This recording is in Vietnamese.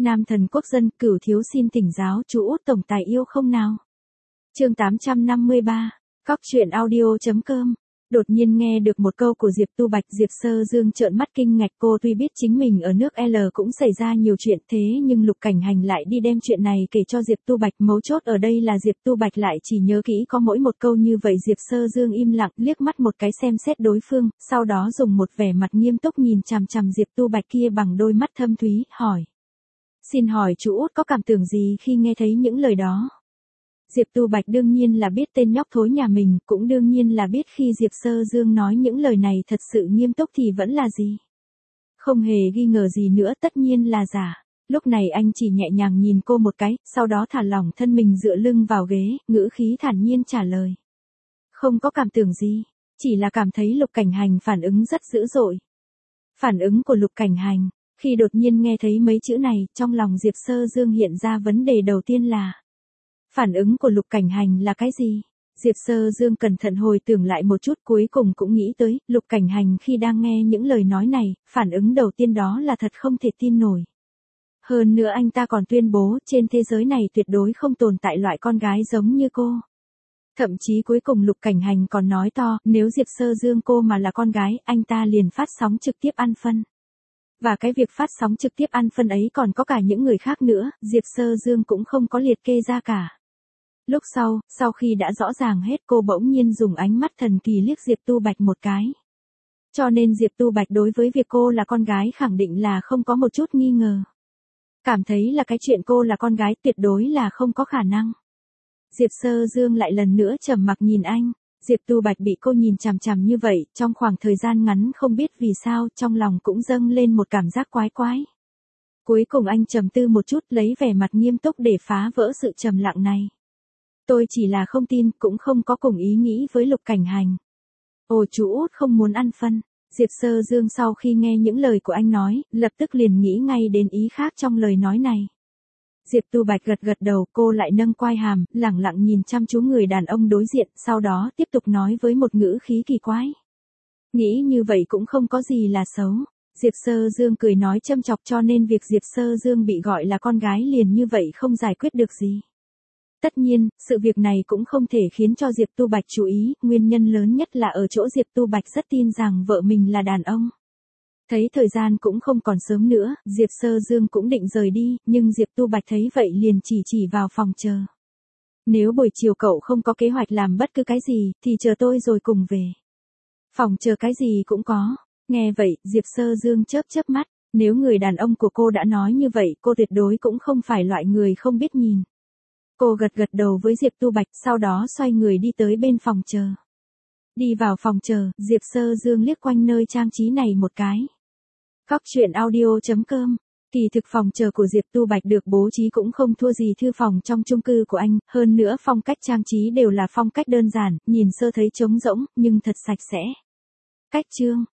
Nam thần quốc dân, Cửu thiếu xin thỉnh giáo chú Út tổng tài yêu không nào. Chương 853, Cóc truyện audio.com. Đột nhiên nghe được một câu của Diệp Tu Bạch, Diệp Sơ Dương trợn mắt kinh ngạc. Cô tuy biết chính mình ở nước L cũng xảy ra nhiều chuyện thế nhưng Lục Cảnh Hành lại đi đem chuyện này kể cho Diệp Tu Bạch. Mấu chốt ở đây là Diệp Tu Bạch lại chỉ nhớ kỹ có mỗi một câu như vậy. Diệp Sơ Dương im lặng liếc mắt một cái xem xét đối phương, sau đó dùng một vẻ mặt nghiêm túc nhìn chằm chằm Diệp Tu Bạch kia bằng đôi mắt thâm thúy, hỏi. Xin hỏi chú Út có cảm tưởng gì khi nghe thấy những lời đó? Diệp Tu Bạch đương nhiên là biết tên nhóc thối nhà mình, cũng đương nhiên là biết khi Diệp Sơ Dương nói những lời này thật sự nghiêm túc thì vẫn là gì. Không hề nghi ngờ gì nữa, tất nhiên là giả. Lúc này anh chỉ nhẹ nhàng nhìn cô một cái, sau đó thả lỏng thân mình dựa lưng vào ghế, ngữ khí thản nhiên trả lời. Không có cảm tưởng gì, chỉ là cảm thấy Lục Cảnh Hành phản ứng rất dữ dội. Phản ứng của Lục Cảnh Hành, khi đột nhiên nghe thấy mấy chữ này, trong lòng Diệp Sơ Dương hiện ra vấn đề đầu tiên là phản ứng của Lục Cảnh Hành là cái gì? Diệp Sơ Dương cẩn thận hồi tưởng lại một chút, cuối cùng cũng nghĩ tới, Lục Cảnh Hành khi đang nghe những lời nói này, phản ứng đầu tiên đó là thật không thể tin nổi. Hơn nữa anh ta còn tuyên bố trên thế giới này tuyệt đối không tồn tại loại con gái giống như cô. Thậm chí cuối cùng Lục Cảnh Hành còn nói to, nếu Diệp Sơ Dương cô mà là con gái, anh ta liền phát sóng trực tiếp ăn phân. Và cái việc phát sóng trực tiếp ăn phân ấy còn có cả những người khác nữa, Diệp Sơ Dương cũng không có liệt kê ra cả. Lúc sau khi đã rõ ràng hết, cô bỗng nhiên dùng ánh mắt thần kỳ liếc Diệp Tu Bạch một cái. Cho nên Diệp Tu Bạch đối với việc cô là con gái khẳng định là không có một chút nghi ngờ. Cảm thấy là cái chuyện cô là con gái tuyệt đối là không có khả năng. Diệp Sơ Dương lại lần nữa trầm mặc nhìn anh. Diệp Tu Bạch bị cô nhìn chằm chằm như vậy, trong khoảng thời gian ngắn không biết vì sao, trong lòng cũng dâng lên một cảm giác quái quái. Cuối cùng anh trầm tư một chút, lấy vẻ mặt nghiêm túc để phá vỡ sự trầm lặng này. Tôi chỉ là không tin, cũng không có cùng ý nghĩ với Lục Cảnh Hành. Ồ, chú Út không muốn ăn phân. Diệp Sơ Dương sau khi nghe những lời của anh nói, lập tức liền nghĩ ngay đến ý khác trong lời nói này. Diệp Tu Bạch gật đầu, cô lại nâng quai hàm, lẳng lặng nhìn chăm chú người đàn ông đối diện, sau đó tiếp tục nói với một ngữ khí kỳ quái. Nghĩ như vậy cũng không có gì là xấu. Diệp Sơ Dương cười nói châm chọc, cho nên việc Diệp Sơ Dương bị gọi là con gái liền như vậy không giải quyết được gì. Tất nhiên, sự việc này cũng không thể khiến cho Diệp Tu Bạch chú ý, nguyên nhân lớn nhất là ở chỗ Diệp Tu Bạch rất tin rằng vợ mình là đàn ông. Thấy thời gian cũng không còn sớm nữa, Diệp Sơ Dương cũng định rời đi, nhưng Diệp Tu Bạch thấy vậy liền chỉ vào phòng chờ. Nếu buổi chiều cậu không có kế hoạch làm bất cứ cái gì, thì chờ tôi rồi cùng về. Phòng chờ cái gì cũng có. Nghe vậy, Diệp Sơ Dương chớp mắt, nếu người đàn ông của cô đã nói như vậy, cô tuyệt đối cũng không phải loại người không biết nhìn. Cô gật đầu với Diệp Tu Bạch, sau đó xoay người đi tới bên phòng chờ. Đi vào phòng chờ, Diệp Sơ Dương liếc quanh nơi trang trí này một cái. Cóc truyện audio.com. Kỳ thực phòng chờ của Diệp Tu Bạch được bố trí cũng không thua gì thư phòng trong chung cư của anh, hơn nữa phong cách trang trí đều là phong cách đơn giản, nhìn sơ thấy trống rỗng, nhưng thật sạch sẽ. Cách chương.